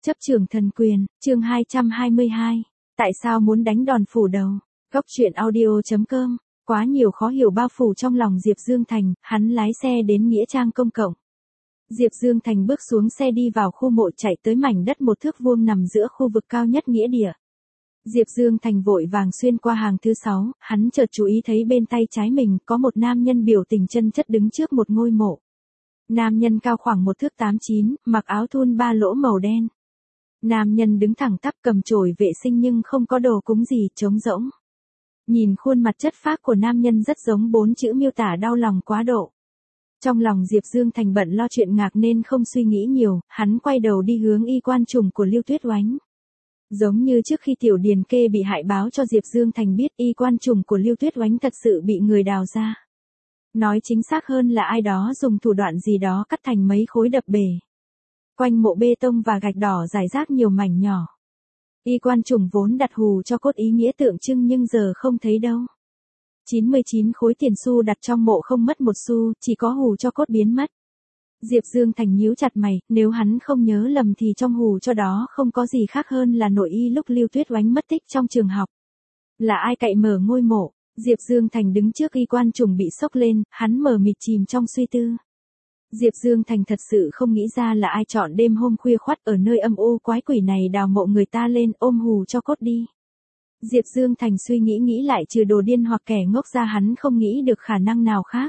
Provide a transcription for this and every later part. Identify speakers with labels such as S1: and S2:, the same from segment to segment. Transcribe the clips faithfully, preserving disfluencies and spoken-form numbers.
S1: Chấp trưởng thần quyền, chương hai trăm hai mươi hai. Tại sao muốn đánh đòn phủ đầu? Góc truyện audio chấm com. Quá nhiều khó hiểu bao phủ trong lòng Diệp Dương Thành, hắn lái xe đến nghĩa trang công cộng. Diệp Dương Thành bước xuống xe đi vào khu mộ, chạy tới mảnh đất một thước vuông nằm giữa khu vực cao nhất nghĩa địa. Diệp Dương Thành vội vàng xuyên qua hàng thứ sáu, hắn chợt chú ý thấy bên tay trái mình có một nam nhân biểu tình chân chất đứng trước một ngôi mộ. Nam nhân cao khoảng một thước tám chín, mặc áo thun ba lỗ màu đen. Nam nhân đứng thẳng tắp cầm chổi vệ sinh nhưng không có đồ cúng gì, trống rỗng. Nhìn khuôn mặt chất phác của nam nhân rất giống bốn chữ miêu tả đau lòng quá độ. Trong lòng Diệp Dương Thành bận lo chuyện ngạc nên không suy nghĩ nhiều, hắn quay đầu đi hướng y quan trùng của Lưu Tuyết Oánh. Giống như trước khi Tiểu Điền Kê bị hại báo cho Diệp Dương Thành biết, y quan trùng của Lưu Tuyết Oánh thật sự bị người đào ra. Nói chính xác hơn là ai đó dùng thủ đoạn gì đó cắt thành mấy khối đập bể. Quanh mộ bê tông và gạch đỏ rải rác nhiều mảnh nhỏ. Y quan trùng vốn đặt hù cho cốt ý nghĩa tượng trưng nhưng giờ không thấy đâu. chín mươi chín khối tiền xu đặt trong mộ không mất một xu, chỉ có hù cho cốt biến mất. Diệp Dương Thành nhíu chặt mày, nếu hắn không nhớ lầm thì trong hù cho đó không có gì khác hơn là nội y lúc Lưu Tuyết Oánh mất tích trong trường học. Là ai cậy mở ngôi mộ? Diệp Dương Thành đứng trước y quan trùng bị sốc lên, hắn mờ mịt chìm trong suy tư. Diệp Dương Thành thật sự không nghĩ ra là ai chọn đêm hôm khuya khoắt ở nơi âm u quái quỷ này đào mộ người ta lên ôm hù cho cốt đi. Diệp Dương Thành suy nghĩ nghĩ lại, trừ đồ điên hoặc kẻ ngốc ra hắn không nghĩ được khả năng nào khác.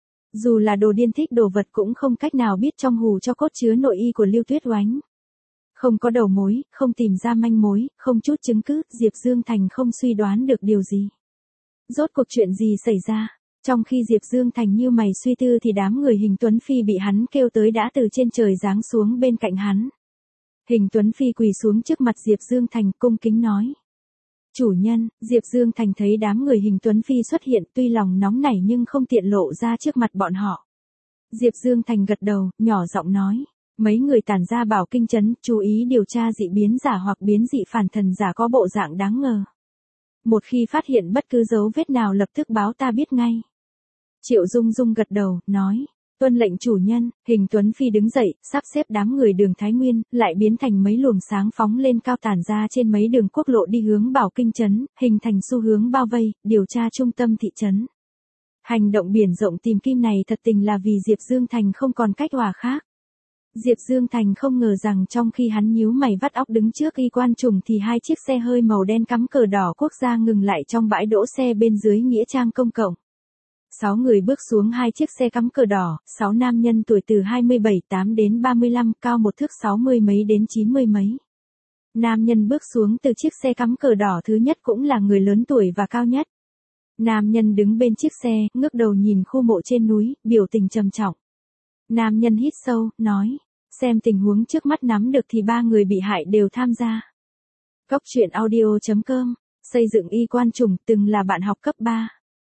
S1: Dù là đồ điên thích đồ vật cũng không cách nào biết trong hù cho cốt chứa nội y của Lưu Tuyết Oánh. Không có đầu mối, không tìm ra manh mối, không chút chứng cứ, Diệp Dương Thành không suy đoán được điều gì. Rốt cuộc chuyện gì xảy ra? Trong khi Diệp Dương Thành như mày suy tư thì đám người Hình Tuấn Phi bị hắn kêu tới đã từ trên trời giáng xuống bên cạnh hắn. Hình Tuấn Phi quỳ xuống trước mặt Diệp Dương Thành cung kính nói. Chủ nhân, Diệp Dương Thành thấy đám người Hình Tuấn Phi xuất hiện tuy lòng nóng nảy nhưng không tiện lộ ra trước mặt bọn họ. Diệp Dương Thành gật đầu, nhỏ giọng nói. Mấy người tản ra Bảo Kinh Trấn, chú ý điều tra dị biến giả hoặc biến dị phản thần giả có bộ dạng đáng ngờ. Một khi phát hiện bất cứ dấu vết nào lập tức báo ta biết ngay. Triệu Dung Dung gật đầu, nói. Tuân lệnh chủ nhân. Hình Tuấn Phi đứng dậy, sắp xếp đám người đường Thái Nguyên, lại biến thành mấy luồng sáng phóng lên cao tản ra trên mấy đường quốc lộ đi hướng Bảo Kinh Trấn, hình thành xu hướng bao vây, điều tra trung tâm thị trấn. Hành động biển rộng tìm kim này thật tình là vì Diệp Dương Thành không còn cách hòa khác. Diệp Dương Thành không ngờ rằng trong khi hắn nhíu mày vắt óc đứng trước y quan trùng thì hai chiếc xe hơi màu đen cắm cờ đỏ quốc gia ngừng lại trong bãi đỗ xe bên dưới nghĩa trang công cộng. Sáu người bước xuống hai chiếc xe cắm cờ đỏ, sáu nam nhân tuổi từ hai mươi bảy tám đến ba mươi lăm, cao một thước sáu mươi mấy đến chín mươi mấy. Nam nhân bước xuống từ chiếc xe cắm cờ đỏ thứ nhất cũng là người lớn tuổi và cao nhất. Nam nhân đứng bên chiếc xe, ngước đầu nhìn khu mộ trên núi, biểu tình trầm trọng. Nam nhân hít sâu, nói, xem tình huống trước mắt nắm được thì ba người bị hại đều tham gia. Góc truyện audio chấm com, xây dựng y quan trùng, từng là bạn học cấp ba.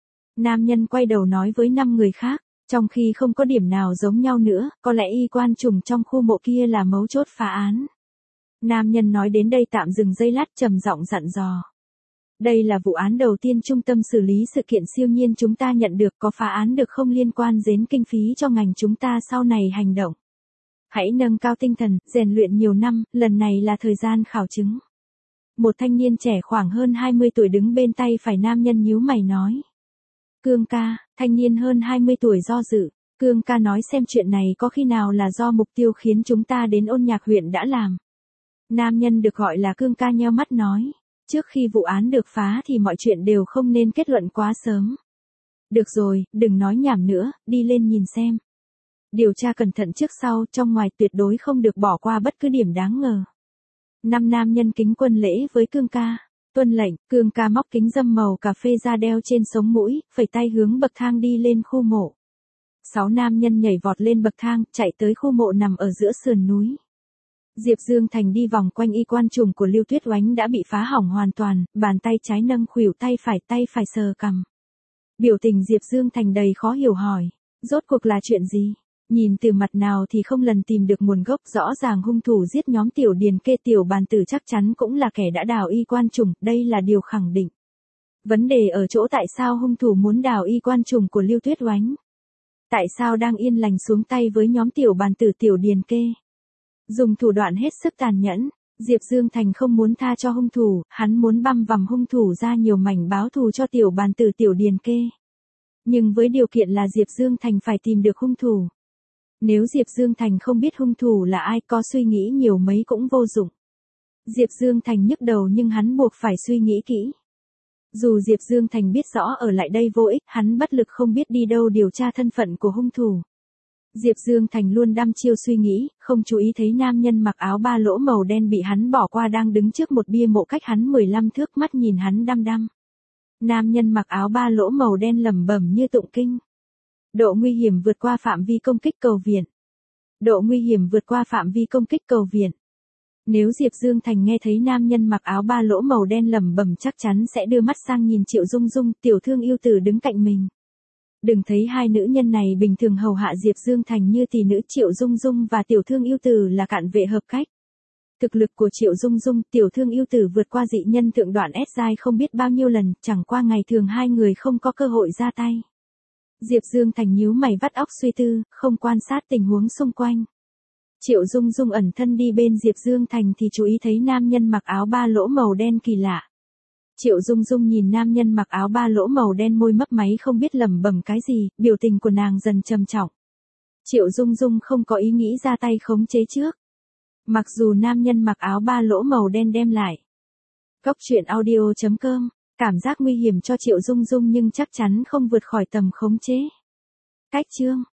S1: Nam nhân quay đầu nói với năm người khác, trong khi không có điểm nào giống nhau nữa, có lẽ y quan trùng trong khu mộ kia là mấu chốt phá án. Nam nhân nói đến đây tạm dừng giây lát, trầm giọng dặn dò. Đây là vụ án đầu tiên trung tâm xử lý sự kiện siêu nhiên chúng ta nhận được, có phá án được không liên quan đến kinh phí cho ngành chúng ta sau này hành động. Hãy nâng cao tinh thần, rèn luyện nhiều năm, lần này là thời gian khảo chứng. Một thanh niên trẻ khoảng hơn hai mươi tuổi đứng bên tay phải nam nhân nhíu mày nói. Cương ca. Thanh niên hơn hai mươi tuổi do dự. Cương ca nói xem chuyện này có khi nào là do mục tiêu khiến chúng ta đến Ôn Nhạc huyện đã làm. Nam nhân được gọi là Cương ca nheo mắt nói. Trước khi vụ án được phá thì mọi chuyện đều không nên kết luận quá sớm. Được rồi, đừng nói nhảm nữa, đi lên nhìn xem. Điều tra cẩn thận trước sau, trong ngoài tuyệt đối không được bỏ qua bất cứ điểm đáng ngờ. Năm nam nhân kính quân lễ với Cương ca. Tuân lệnh. Cương ca móc kính dâm màu cà phê ra đeo trên sống mũi, phẩy tay hướng bậc thang đi lên khu mộ. Sáu nam nhân nhảy vọt lên bậc thang, chạy tới khu mộ nằm ở giữa sườn núi. Diệp Dương Thành đi vòng quanh y quan trùng của Lưu Tuyết Oánh đã bị phá hỏng hoàn toàn, bàn tay trái nâng khuỷu tay phải, tay phải sờ cằm. Biểu tình Diệp Dương Thành đầy khó hiểu hỏi, rốt cuộc là chuyện gì? Nhìn từ mặt nào thì không lần tìm được nguồn gốc, rõ ràng hung thủ giết nhóm Tiểu Điền Kê Tiểu Bàn Tử chắc chắn cũng là kẻ đã đào y quan trùng, đây là điều khẳng định. Vấn đề ở chỗ tại sao hung thủ muốn đào y quan trùng của Lưu Tuyết Oánh? Tại sao đang yên lành xuống tay với nhóm Tiểu Bàn Tử Tiểu Điền Kê? Dùng thủ đoạn hết sức tàn nhẫn, Diệp Dương Thành không muốn tha cho hung thủ, hắn muốn băm vằm hung thủ ra nhiều mảnh báo thù cho tiểu bàn tử tiểu điền kê. Nhưng với điều kiện là Diệp Dương Thành phải tìm được hung thủ. Nếu Diệp Dương Thành không biết hung thủ là ai, có suy nghĩ nhiều mấy cũng vô dụng. Diệp Dương Thành nhức đầu nhưng hắn buộc phải suy nghĩ kỹ. Dù Diệp Dương Thành biết rõ ở lại đây vô ích, hắn bất lực không biết đi đâu điều tra thân phận của hung thủ. Diệp Dương Thành luôn đăm chiêu suy nghĩ, không chú ý thấy nam nhân mặc áo ba lỗ màu đen bị hắn bỏ qua đang đứng trước một bia mộ cách hắn mười lăm thước, mắt nhìn hắn đăm đăm. Nam nhân mặc áo ba lỗ màu đen lẩm bẩm như tụng kinh. Độ nguy hiểm vượt qua phạm vi công kích cầu viện. Độ nguy hiểm vượt qua phạm vi công kích cầu viện. Nếu Diệp Dương Thành nghe thấy nam nhân mặc áo ba lỗ màu đen lẩm bẩm chắc chắn sẽ đưa mắt sang nhìn Triệu Dung Dung, tiểu thương yêu tử đứng cạnh mình. Đừng thấy hai nữ nhân này bình thường hầu hạ Diệp Dương Thành như tỷ nữ, Triệu Dung Dung và tiểu thương yêu tử là cạn vệ hợp cách. Thực lực của Triệu Dung Dung, tiểu thương yêu tử vượt qua dị nhân thượng đoạn S giai không biết bao nhiêu lần, chẳng qua ngày thường hai người không có cơ hội ra tay. Diệp Dương Thành nhíu mày vắt óc suy tư, không quan sát tình huống xung quanh. Triệu Dung Dung ẩn thân đi bên Diệp Dương Thành thì chú ý thấy nam nhân mặc áo ba lỗ màu đen kỳ lạ. Triệu Dung Dung nhìn nam nhân mặc áo ba lỗ màu đen, môi mấp máy không biết lẩm bẩm cái gì, biểu tình của nàng dần trầm trọng. Triệu Dung Dung không có ý nghĩ ra tay khống chế trước. Mặc dù nam nhân mặc áo ba lỗ màu đen đem lại Cốc truyện audio chấm com cảm giác nguy hiểm cho Triệu Dung Dung nhưng chắc chắn không vượt khỏi tầm khống chế. Cách chương